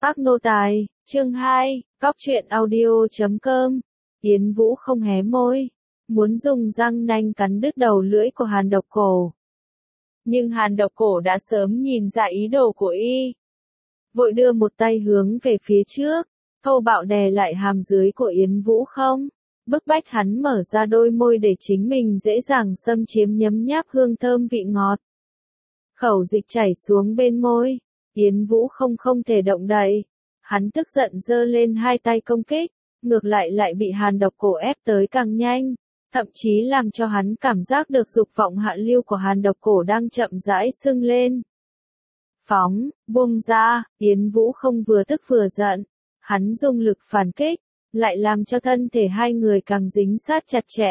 Các nô tài, chương 2, cóc truyện audio.com. Yến Vũ không hé môi, muốn dùng răng nanh cắn đứt đầu lưỡi của Hàn Độc Cổ. Nhưng Hàn Độc Cổ đã sớm nhìn ra ý đồ của y. Vội đưa một tay hướng về phía trước, thô bạo đè lại hàm dưới của Yến Vũ không, bức bách hắn mở ra đôi môi để chính mình dễ dàng xâm chiếm nhấm nháp hương thơm vị ngọt. Khẩu dịch chảy xuống bên môi, Yến Vũ không thể động đậy. Hắn tức giận giơ lên hai tay công kích, ngược lại bị Hàn Độc Cổ ép tới càng nhanh, thậm chí làm cho hắn cảm giác được dục vọng hạ lưu của Hàn Độc Cổ đang chậm rãi sưng lên. Phóng, buông ra, Yến Vũ không vừa tức vừa giận, hắn dùng lực phản kích, lại làm cho thân thể hai người càng dính sát chặt chẽ.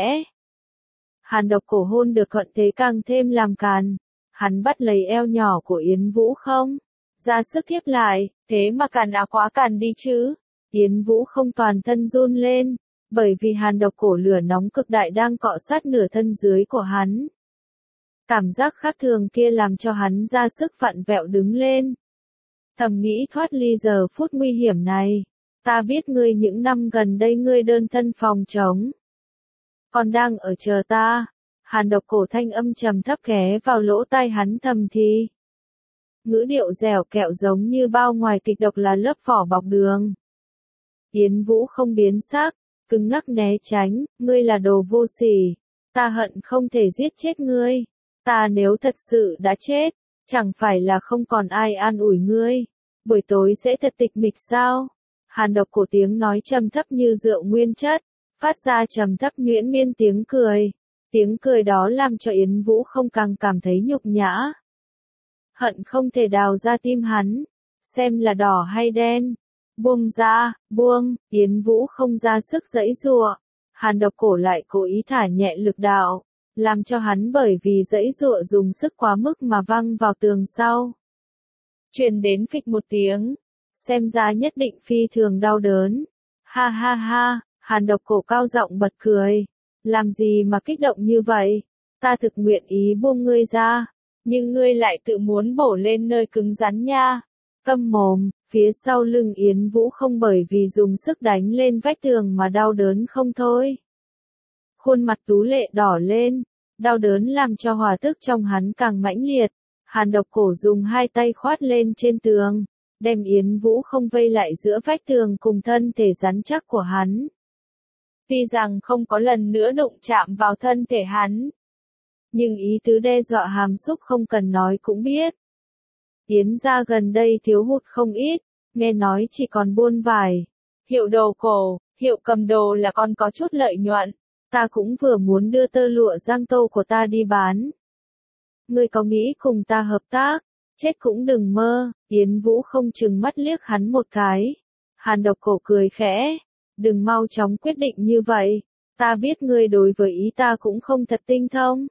Hàn Độc Cổ hôn được thuận thế càng thêm làm càn, hắn bắt lấy eo nhỏ của Yến Vũ không, ra sức thiếp lại, thế mà càn quá càn đi chứ. Yến Vũ không toàn thân run lên, bởi vì Hàn Độc Cổ lửa nóng cực đại đang cọ sát nửa thân dưới của hắn. Cảm giác khác thường kia làm cho hắn ra sức vặn vẹo đứng lên. Thầm nghĩ thoát ly giờ phút nguy hiểm này, ta biết ngươi những năm gần đây ngươi đơn thân phòng trống. Còn đang ở chờ ta. Hàn Độc Cổ thanh âm trầm thấp ghé vào lỗ tai hắn thầm thì. Ngữ điệu dẻo kẹo giống như bao ngoài kịch độc là lớp vỏ bọc đường. Yến Vũ không biến sắc, cứng ngắc né tránh, ngươi là đồ vô sỉ, ta hận không thể giết chết ngươi, ta nếu thật sự đã chết, chẳng phải là không còn ai an ủi ngươi, buổi tối sẽ thật tịch mịch sao? Hàn Độc Cổ tiếng nói trầm thấp như rượu nguyên chất, phát ra trầm thấp nhuyễn miên tiếng cười đó làm cho Yến Vũ không càng cảm thấy nhục nhã. Hận không thể đào ra tim hắn, xem là đỏ hay đen. Buông ra, buông, Yến Vũ không ra sức giãy giụa. Hàn Độc Cổ lại cố ý thả nhẹ lực đạo, làm cho hắn bởi vì giãy giụa dùng sức quá mức mà văng vào tường sau. Truyền đến phịch một tiếng, xem ra nhất định phi thường đau đớn. Ha ha ha, Hàn Độc Cổ cao giọng bật cười. Làm gì mà kích động như vậy? Ta thực nguyện ý buông ngươi ra, nhưng ngươi lại tự muốn bổ lên nơi cứng rắn nha. Câm mồm, phía sau lưng Yến Vũ không bởi vì dùng sức đánh lên vách tường mà đau đớn không thôi. Khuôn mặt tú lệ đỏ lên, đau đớn làm cho hỏa tức trong hắn càng mãnh liệt. Hàn Độc Cổ dùng hai tay khoát lên trên tường, đem Yến Vũ không vây lại giữa vách tường cùng thân thể rắn chắc của hắn. Tuy rằng không có lần nữa đụng chạm vào thân thể hắn, nhưng ý tứ đe dọa hàm xúc không cần nói cũng biết. Yến gia gần đây thiếu hụt không ít, nghe nói chỉ còn buôn vải. Hiệu đồ cổ, hiệu cầm đồ là còn có chút lợi nhuận, ta cũng vừa muốn đưa tơ lụa giang tô của ta đi bán. Ngươi có nghĩ cùng ta hợp tác? Chết cũng đừng mơ. Yến Vũ không chừng mắt liếc hắn một cái. Hàn Độc Cổ cười khẽ, đừng mau chóng quyết định như vậy, ta biết ngươi đối với ý ta cũng không thật tinh thông.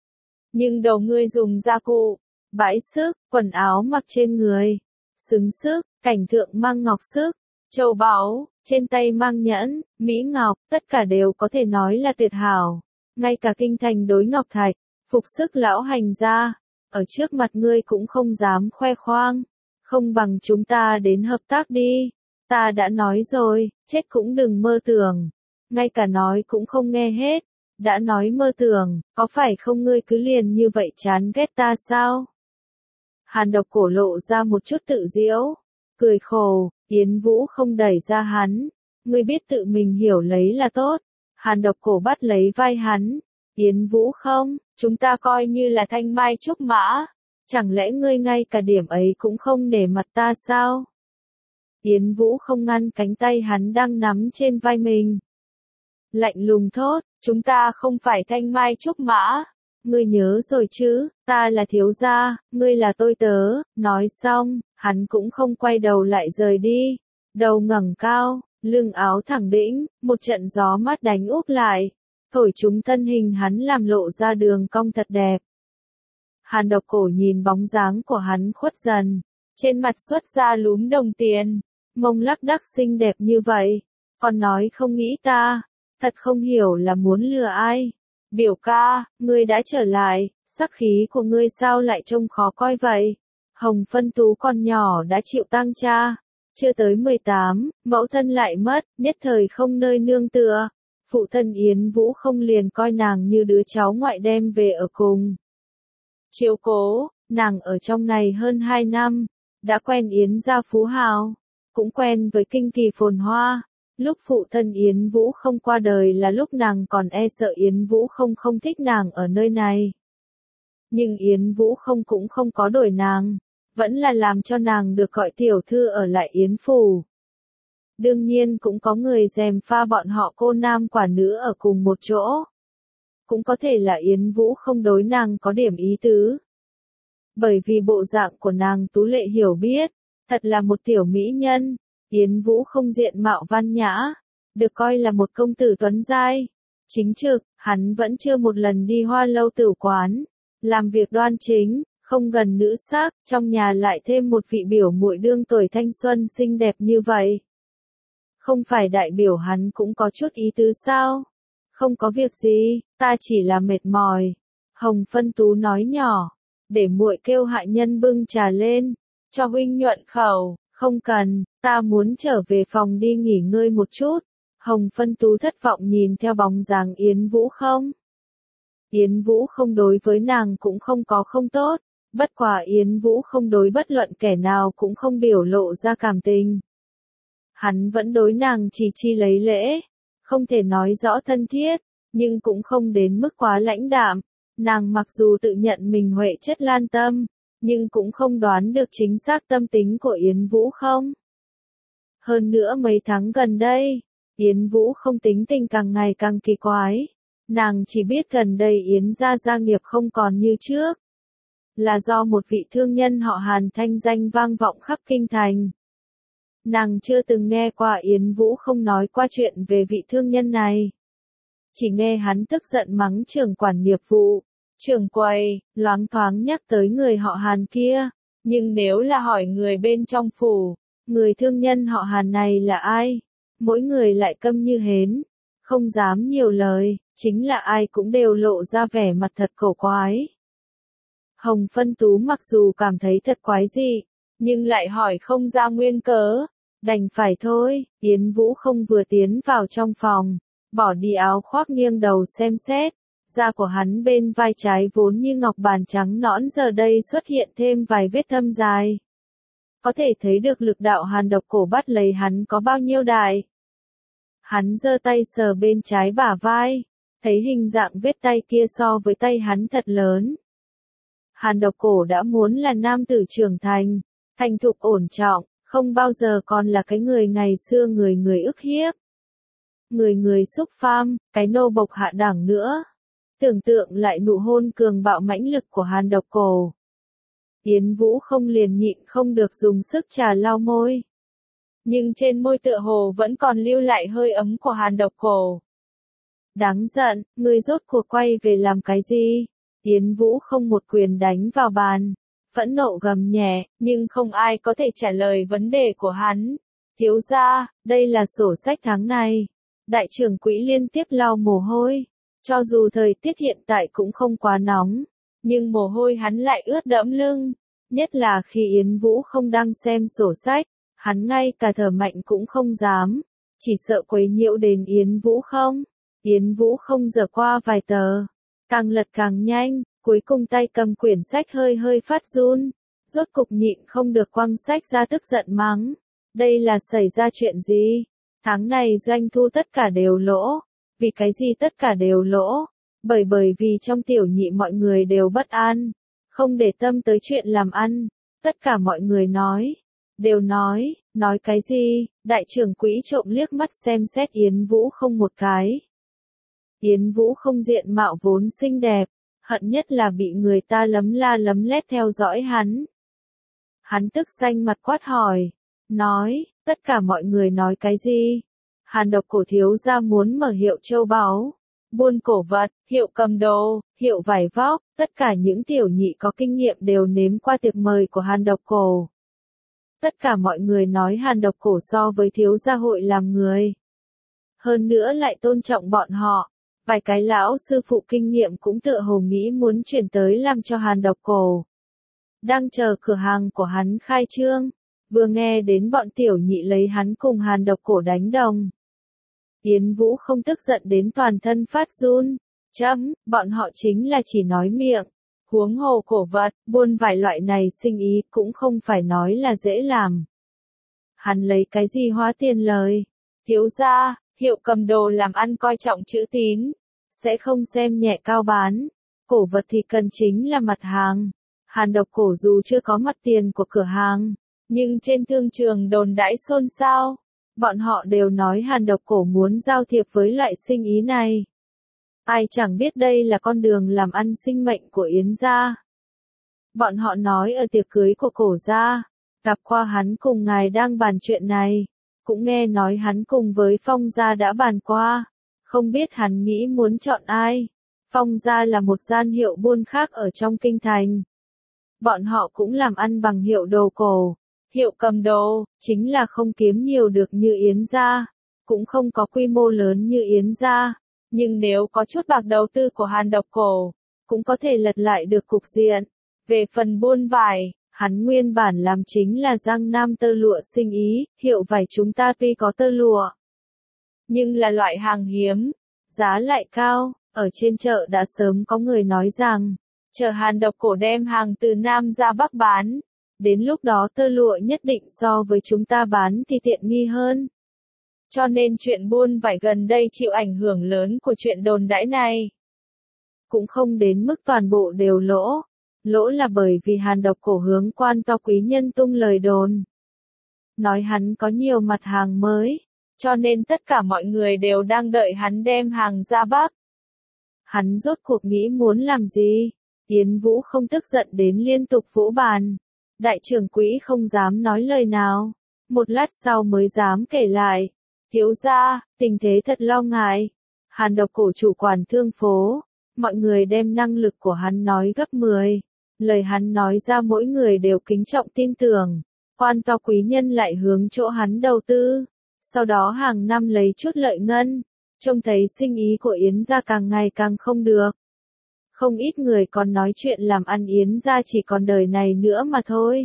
Nhưng đầu ngươi dùng gia cụ, bãi sức, quần áo mặc trên người, xứng sức, cảnh thượng mang ngọc sức, châu báu, trên tay mang nhẫn, mỹ ngọc, tất cả đều có thể nói là tuyệt hảo. Ngay cả kinh thành đối ngọc thạch, phục sức lão hành gia, ở trước mặt ngươi cũng không dám khoe khoang. Không bằng chúng ta đến hợp tác đi. Ta đã nói rồi, chết cũng đừng mơ tưởng. Ngay cả nói cũng không nghe hết. Đã nói mơ tưởng, có phải không ngươi cứ liền như vậy chán ghét ta sao? Hàn Độc Cổ lộ ra một chút tự giễu, cười khổ. Yến Vũ không đẩy ra hắn, ngươi biết tự mình hiểu lấy là tốt. Hàn Độc Cổ bắt lấy vai hắn, Yến Vũ không, chúng ta coi như là thanh mai trúc mã, chẳng lẽ ngươi ngay cả điểm ấy cũng không nể mặt ta sao? Yến Vũ không ngăn cánh tay hắn đang nắm trên vai mình. Lạnh lùng thốt, chúng ta không phải thanh mai trúc mã. Ngươi nhớ rồi chứ, ta là thiếu gia, ngươi là tôi tớ. Nói xong, hắn cũng không quay đầu lại rời đi. Đầu ngẩng cao, lưng áo thẳng đĩnh, một trận gió mát đánh úp lại. Thổi chúng thân hình hắn làm lộ ra đường cong thật đẹp. Hàn Độc Cổ nhìn bóng dáng của hắn khuất dần. Trên mặt xuất ra lúm đồng tiền. Mông lắc đắc xinh đẹp như vậy. Còn nói không nghĩ ta. Thật không hiểu là muốn lừa ai. Biểu ca, ngươi đã trở lại, sắc khí của ngươi sao lại trông khó coi vậy? Hồng Phân Tú còn nhỏ đã chịu tang cha, Chưa tới 18, mẫu thân lại mất, nhất thời không nơi nương tựa. Phụ thân Yến Vũ không liền coi nàng như đứa cháu ngoại đem về ở cùng. Chiếu cố, nàng ở trong này hơn 2 năm, đã quen Yến gia phú hào, cũng quen với kinh kỳ phồn hoa. Lúc phụ thân Yến Vũ không qua đời là lúc nàng còn e sợ Yến Vũ không thích nàng ở nơi này. Nhưng Yến Vũ cũng không có đổi nàng, vẫn là làm cho nàng được gọi tiểu thư ở lại Yến phủ. Đương nhiên cũng có người gièm pha bọn họ cô nam quả nữ ở cùng một chỗ. Cũng có thể là Yến Vũ không đối nàng có điểm ý tứ. Bởi vì bộ dạng của nàng tú lệ hiểu biết, thật là một tiểu mỹ nhân. Yến Vũ không diện mạo văn nhã, được coi là một công tử tuấn giai. Chính trực, hắn vẫn chưa một lần đi hoa lâu tử quán, làm việc đoan chính, không gần nữ sắc, trong nhà lại thêm một vị biểu muội đương tuổi thanh xuân xinh đẹp như vậy. Không phải đại biểu hắn cũng có chút ý tứ sao? Không có việc gì, ta chỉ là mệt mỏi. Hồng Phân Tú nói nhỏ, để muội kêu hạ nhân bưng trà lên, cho huynh nhuận khẩu. Không cần, ta muốn trở về phòng đi nghỉ ngơi một chút. Hồng Phân Tú thất vọng nhìn theo bóng dáng Yến Vũ không. Yến Vũ không đối với nàng cũng không có không tốt, bất quả Yến Vũ không đối bất luận kẻ nào cũng không biểu lộ ra cảm tình. Hắn vẫn đối nàng chỉ lấy lễ, không thể nói rõ thân thiết, nhưng cũng không đến mức quá lãnh đạm. Nàng mặc dù tự nhận mình huệ chất lan tâm, nhưng cũng không đoán được chính xác tâm tính của Yến Vũ không. Hơn nữa mấy tháng gần đây, Yến Vũ không tính tình càng ngày càng kỳ quái. Nàng chỉ biết gần đây Yến gia nghiệp không còn như trước. Là do một vị thương nhân họ Hàn thanh danh vang vọng khắp kinh thành. Nàng chưa từng nghe qua Yến Vũ không nói qua chuyện về vị thương nhân này. Chỉ nghe hắn tức giận mắng trưởng quản nghiệp vụ, trưởng quầy, loáng thoáng nhắc tới người họ Hàn kia. Nhưng nếu là hỏi người bên trong phủ, người thương nhân họ Hàn này là ai? Mỗi người lại câm như hến, không dám nhiều lời, chính là ai cũng đều lộ ra vẻ mặt thật cổ quái. Hồng Phân Tú mặc dù cảm thấy thật quái dị, nhưng lại hỏi không ra nguyên cớ. Đành phải thôi. Yến Vũ không vừa tiến vào trong phòng, bỏ đi áo khoác nghiêng đầu xem xét. Da của hắn bên vai trái vốn như ngọc bàn trắng nõn giờ đây xuất hiện thêm vài vết thâm dài. Có thể thấy được lực đạo Hàn Độc Cổ bắt lấy hắn có bao nhiêu đại. Hắn giơ tay sờ bên trái bả vai, thấy hình dạng vết tay kia so với tay hắn thật lớn. Hàn Độc Cổ đã muốn là nam tử trưởng thành, thành thục ổn trọng, không bao giờ còn là cái người ngày xưa người ức hiếp. Người xúc pham, cái nô bộc hạ đẳng nữa. Tưởng tượng lại nụ hôn cường bạo mãnh lực của Hàn Độc Cổ. Yến Vũ không liền nhịn không được dùng sức trà lau môi. Nhưng trên môi tựa hồ vẫn còn lưu lại hơi ấm của Hàn Độc Cổ. Đáng giận, ngươi rốt cuộc quay về làm cái gì? Yến Vũ không một quyền đánh vào bàn, phẫn nộ gầm nhẹ, nhưng không ai có thể trả lời vấn đề của hắn. Thiếu gia, đây là sổ sách tháng này. Đại trưởng quỹ liên tiếp lau mồ hôi. Cho dù thời tiết hiện tại cũng không quá nóng, nhưng mồ hôi hắn lại ướt đẫm lưng. Nhất là khi Yến Vũ không đang xem sổ sách, hắn ngay cả thở mạnh cũng không dám, chỉ sợ quấy nhiễu đến Yến Vũ không. Yến Vũ không giở qua vài tờ, càng lật càng nhanh, cuối cùng tay cầm quyển sách hơi phát run, rốt cục nhịn không được quăng sách ra tức giận mắng. Đây là xảy ra chuyện gì? Tháng này doanh thu tất cả đều lỗ. Vì cái gì tất cả đều lỗ? Bởi vì trong tiểu nhị mọi người đều bất an, không để tâm tới chuyện làm ăn. Tất cả mọi người đều nói cái gì? Đại trưởng quỹ trộm liếc mắt xem xét Yến Vũ không một cái. Yến Vũ không diện mạo vốn xinh đẹp, hận nhất là bị người ta lấm la lấm lét theo dõi hắn. Hắn tức xanh mặt quát hỏi, nói, tất cả mọi người nói cái gì? Hàn Độc Cổ thiếu gia muốn mở hiệu châu báu, buôn cổ vật, hiệu cầm đồ, hiệu vải vóc, tất cả những tiểu nhị có kinh nghiệm đều nếm qua tiệc mời của Hàn Độc Cổ. Tất cả mọi người nói Hàn Độc Cổ so với thiếu gia hội làm người. Hơn nữa lại tôn trọng bọn họ, vài cái lão sư phụ kinh nghiệm cũng tựa hồ nghĩ muốn chuyển tới làm cho Hàn Độc Cổ. Đang chờ cửa hàng của hắn khai trương, vừa nghe đến bọn tiểu nhị lấy hắn cùng Hàn Độc Cổ đánh đồng. Yến Vũ không tức giận đến toàn thân phát run, bọn họ chính là chỉ nói miệng, huống hồ cổ vật, buôn vải loại này sinh ý cũng không phải nói là dễ làm. Hắn lấy cái gì hóa tiền lời? Thiếu gia, Hiệu Cầm Đồ làm ăn coi trọng chữ tín, sẽ không xem nhẹ cao bán, cổ vật thì cần chính là mặt hàng. Hàn Độc Cổ dù chưa có mặt tiền của cửa hàng, nhưng trên thương trường đồn đãi xôn xao, bọn họ đều nói Hàn Độc Cổ muốn giao thiệp với loại sinh ý này. Ai chẳng biết đây là con đường làm ăn sinh mệnh của Yến gia. Bọn họ nói ở tiệc cưới của Cổ gia, gặp qua hắn cùng ngài đang bàn chuyện này, cũng nghe nói hắn cùng với Phong gia đã bàn qua, không biết hắn nghĩ muốn chọn ai. Phong gia là một gian hiệu buôn khác ở trong kinh thành. Bọn họ cũng làm ăn bằng hiệu đồ cổ, Hiệu Cầm Đồ, chính là không kiếm nhiều được như Yến gia, cũng không có quy mô lớn như Yến gia, nhưng nếu có chút bạc đầu tư của Hàn Độc Cổ, cũng có thể lật lại được cục diện. Về phần buôn vải, hắn nguyên bản làm chính là Giang Nam tơ lụa sinh ý, hiệu vải chúng ta tuy có tơ lụa, nhưng là loại hàng hiếm, giá lại cao, ở trên chợ đã sớm có người nói rằng, chờ Hàn Độc Cổ đem hàng từ Nam ra Bắc bán, đến lúc đó tơ lụa nhất định so với chúng ta bán thì tiện nghi hơn. Cho nên chuyện buôn vải gần đây chịu ảnh hưởng lớn của chuyện đồn đãi này. Cũng không đến mức toàn bộ đều lỗ. Lỗ là bởi vì Hàn Độc Cổ hướng quan to quý nhân tung lời đồn. Nói hắn có nhiều mặt hàng mới, cho nên tất cả mọi người đều đang đợi hắn đem hàng ra Bắc. Hắn rốt cuộc nghĩ muốn làm gì? Yến Vũ không tức giận đến liên tục vỗ bàn. Đại trưởng quỹ không dám nói lời nào. Một lát sau mới dám kể lại. Thiếu gia, tình thế thật lo ngại. Hàn Độc Cổ chủ quản thương phố. Mọi người đem năng lực của hắn nói gấp 10. Lời hắn nói ra mỗi người đều kính trọng tin tưởng. Quan to quý nhân lại hướng chỗ hắn đầu tư. Sau đó hàng năm lấy chút lợi ngân. Trông thấy sinh ý của Yến gia càng ngày càng không được. Không ít người còn nói chuyện làm ăn Yến gia chỉ còn đời này nữa mà thôi.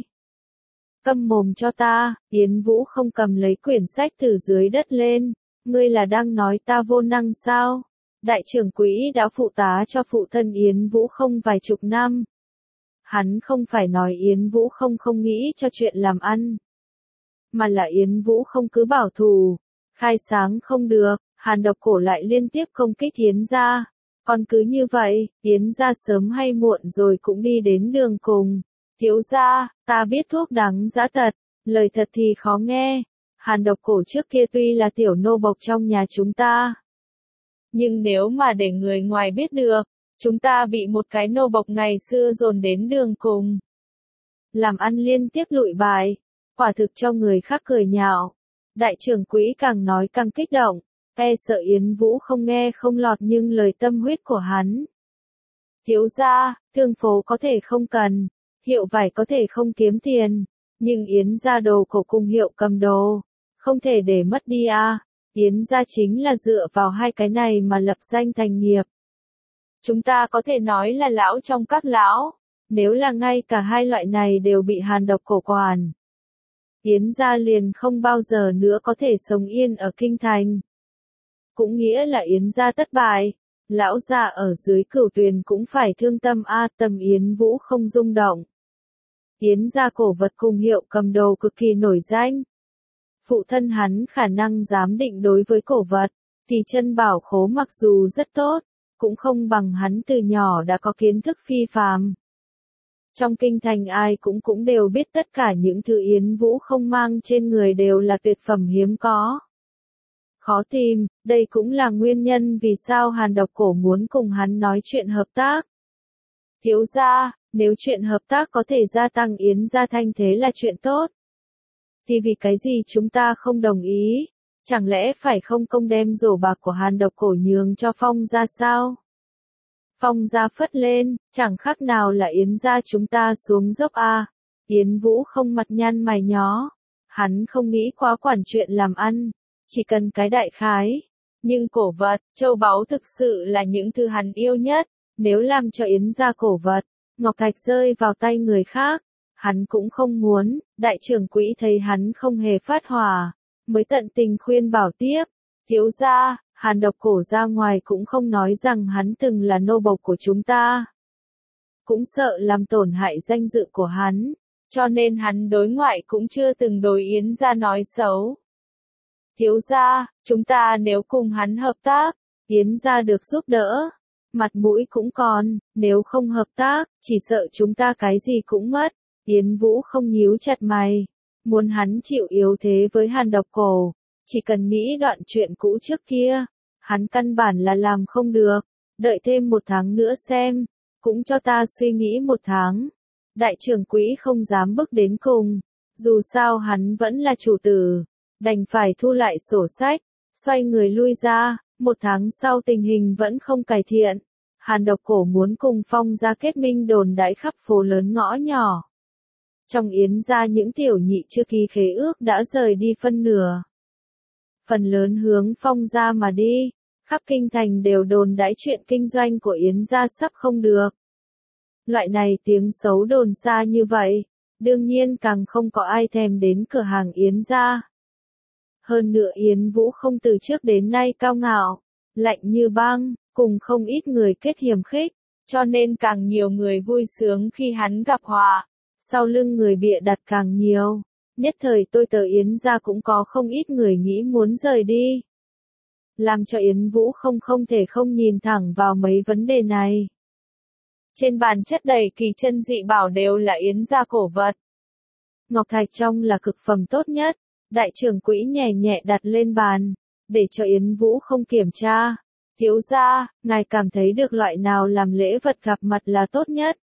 Câm mồm cho ta, Yến Vũ không cầm lấy quyển sách từ dưới đất lên. Ngươi là đang nói ta vô năng sao? Đại trưởng quỹ đã phụ tá cho phụ thân Yến Vũ không vài chục năm. Hắn không phải nói Yến Vũ không nghĩ cho chuyện làm ăn. Mà là Yến Vũ không cứ bảo thủ. Khai sáng không được, Hàn Độc Cổ lại liên tiếp công kích Yến gia. Còn cứ như vậy, Yến gia sớm hay muộn rồi cũng đi đến đường cùng. Thiếu gia, ta biết thuốc đắng dã tật, lời thật thì khó nghe. Hàn Độc Cổ trước kia tuy là tiểu nô bộc trong nhà chúng ta. Nhưng nếu mà để người ngoài biết được, chúng ta bị một cái nô bộc ngày xưa dồn đến đường cùng. Làm ăn liên tiếp lụi bại, quả thực cho người khác cười nhạo. Đại trưởng quỹ càng nói càng kích động, sợ Yến Vũ không nghe không lọt nhưng lời tâm huyết của hắn. Thiếu gia, thương phố có thể không cần, hiệu vải có thể không kiếm tiền, nhưng Yến gia đồ cổ cùng Hiệu Cầm Đồ, không thể để mất đi à. Yến gia chính là dựa vào hai cái này mà lập danh thành nghiệp. Chúng ta có thể nói là lão trong các lão, nếu là ngay cả hai loại này đều bị Hàn Độc Cổ quản. Yến gia liền không bao giờ nữa có thể sống yên ở kinh thành. Cũng nghĩa là Yến gia thất bại, lão gia ở dưới Cửu Tuyền cũng phải thương tâm a. Tâm Yến Vũ không rung động. Yến gia cổ vật cùng Hiệu Cầm Đồ cực kỳ nổi danh. Phụ thân hắn khả năng giám định đối với cổ vật, thì chân bảo khố mặc dù rất tốt, cũng không bằng hắn từ nhỏ đã có kiến thức phi phàm. Trong kinh thành ai cũng đều biết tất cả những thứ Yến Vũ không mang trên người đều là tuyệt phẩm hiếm có. Khó tìm, đây cũng là nguyên nhân vì sao Hàn Độc Cổ muốn cùng hắn nói chuyện hợp tác. Thiếu gia, nếu chuyện hợp tác có thể gia tăng Yến gia thanh thế là chuyện tốt. Thì vì cái gì chúng ta không đồng ý? Chẳng lẽ phải không công đem rổ bạc của Hàn Độc Cổ nhường cho Phong gia sao? Phong gia phất lên, chẳng khác nào là Yến gia chúng ta xuống dốc a. Yến Vũ không mặt nhăn mày nhó. Hắn không nghĩ quá quản chuyện làm ăn, chỉ cần cái đại khái. Nhưng cổ vật, châu báu thực sự là những thứ hắn yêu nhất. Nếu làm cho Yến gia cổ vật, ngọc thạch rơi vào tay người khác, Hắn cũng không muốn, đại trưởng quỹ thấy hắn không hề phát hỏa, mới tận tình khuyên bảo tiếp. Thiếu gia, Hàn Độc Cổ ra ngoài cũng không nói rằng hắn từng là nô bộc của chúng ta. Cũng sợ làm tổn hại danh dự của hắn, cho nên hắn đối ngoại cũng chưa từng đối Yến gia nói xấu. Thiếu gia, chúng ta nếu cùng hắn hợp tác, Yến gia được giúp đỡ, mặt mũi cũng còn, nếu không hợp tác, chỉ sợ chúng ta cái gì cũng mất. Yến Vũ không nhíu chặt mày, muốn hắn chịu yếu thế với Hàn Độc Cổ, chỉ cần nghĩ đoạn chuyện cũ trước kia, hắn căn bản là làm không được, đợi thêm 1 tháng nữa xem, cũng cho ta suy nghĩ 1 tháng. Đại trưởng quỹ không dám bước đến cùng, dù sao hắn vẫn là chủ tử, đành phải thu lại sổ sách, xoay người lui ra. 1 tháng sau tình hình vẫn không cải thiện, Hàn Độc Cổ muốn cùng Phong gia kết minh đồn đãi khắp phố lớn ngõ nhỏ. Trong Yến gia những tiểu nhị chưa ký khế ước đã rời đi phân nửa. Phần lớn hướng Phong gia mà đi, khắp kinh thành đều đồn đãi chuyện kinh doanh của Yến gia sắp không được. Loại này tiếng xấu đồn xa như vậy, đương nhiên càng không có ai thèm đến cửa hàng Yến gia. Hơn nữa Yến Vũ không từ trước đến nay cao ngạo, lạnh như băng, cùng không ít người kết hiềm khích, cho nên càng nhiều người vui sướng khi hắn gặp họa, sau lưng người bịa đặt càng nhiều. Nhất thời tôi tớ Yến gia cũng có không ít người nghĩ muốn rời đi. Làm cho Yến Vũ không thể không nhìn thẳng vào mấy vấn đề này. Trên bàn chất đầy kỳ chân dị bảo đều là Yến gia cổ vật. Ngọc thạch trong là cực phẩm tốt nhất, đại trưởng quỹ nhẹ nhẹ đặt lên bàn, để cho Yến Vũ không kiểm tra. Thiếu gia, ngài cảm thấy được loại nào làm lễ vật gặp mặt là tốt nhất?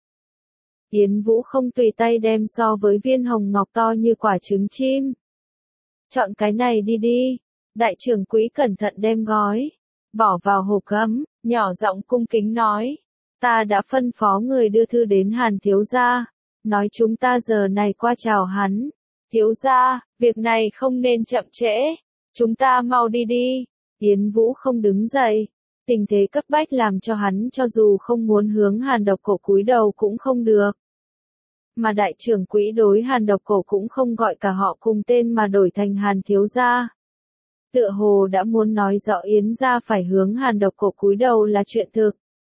Yến Vũ không tùy tay đem so với viên hồng ngọc to như quả trứng chim. Chọn cái này đi đi. Đại trưởng quỹ cẩn thận đem gói, bỏ vào hộp gấm, nhỏ giọng cung kính nói. Ta đã phân phó người đưa thư đến Hàn thiếu gia, nói chúng ta giờ này qua chào hắn. Thiếu gia, việc này không nên chậm trễ, chúng ta mau đi đi. Yến Vũ không đứng dậy, tình thế cấp bách làm cho hắn cho dù không muốn hướng Hàn Độc Cổ cúi đầu cũng không được. Mà đại trưởng quỹ đối Hàn Độc Cổ cũng không gọi cả họ cùng tên mà đổi thành Hàn thiếu gia. Tựa hồ đã muốn nói rõ Yến gia phải hướng Hàn Độc Cổ cúi đầu là chuyện thực.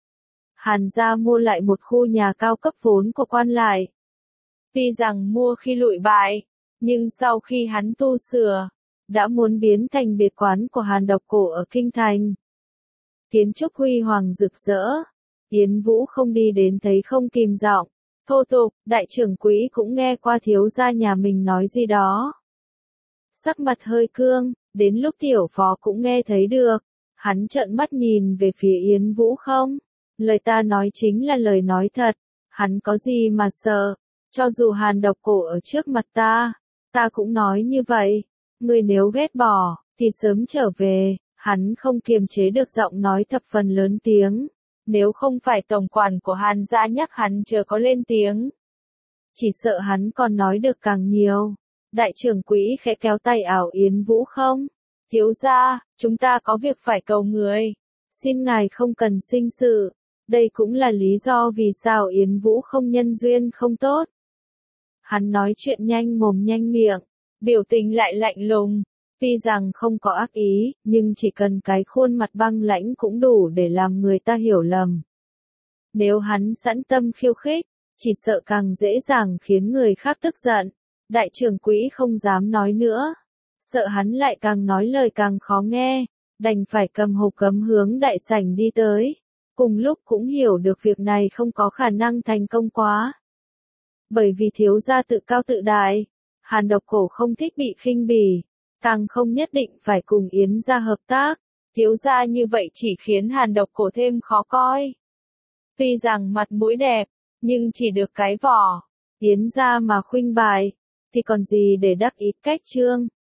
Hàn gia mua lại một khu nhà cao cấp vốn của quan lại. Tuy rằng mua khi lụi bại, nhưng sau khi hắn tu sửa, đã muốn biến thành biệt quán của Hàn Độc Cổ ở kinh thành. Kiến trúc huy hoàng rực rỡ, Yến Vũ không đi đến thấy không kìm giọng, thô tục, đại trưởng quỹ cũng nghe qua thiếu gia nhà mình nói gì đó. Sắc mặt hơi cương, đến lúc tiểu phó cũng nghe thấy được, hắn trợn mắt nhìn về phía Yến Vũ không, lời ta nói chính là lời nói thật, hắn có gì mà sợ, cho dù Hàn Độc Cổ ở trước mặt ta cũng nói như vậy, người nếu ghét bỏ, thì sớm trở về. Hắn không kiềm chế được giọng nói thập phần lớn tiếng, nếu không phải tổng quản của Hàn gia nhắc hắn chưa có lên tiếng, chỉ sợ hắn còn nói được càng nhiều. Đại trưởng quỹ khẽ kéo tay ảo Yến Vũ không, thiếu gia, chúng ta có việc phải cầu người, xin ngài không cần sinh sự. Đây cũng là lý do vì sao Yến Vũ không nhân duyên không tốt. Hắn nói chuyện nhanh mồm nhanh miệng, biểu tình lại lạnh lùng. Tuy rằng không có ác ý, nhưng chỉ cần cái khuôn mặt băng lãnh cũng đủ để làm người ta hiểu lầm. Nếu hắn sẵn tâm khiêu khích, chỉ sợ càng dễ dàng khiến người khác tức giận. Đại trưởng quỹ không dám nói nữa, sợ hắn lại càng nói lời càng khó nghe, đành phải cầm hộp cấm hướng đại sảnh đi tới. Cùng lúc cũng hiểu được việc này không có khả năng thành công quá. Bởi vì thiếu gia tự cao tự đại, Hàn Độc Cổ không thích bị khinh bỉ. Càng không nhất định phải cùng Yến gia hợp tác, thiếu gia như vậy chỉ khiến Hàn Độc Cổ thêm khó coi. Tuy rằng mặt mũi đẹp, nhưng chỉ được cái vỏ, Yến gia mà khuynh bại, thì còn gì để đắc ý cách trương.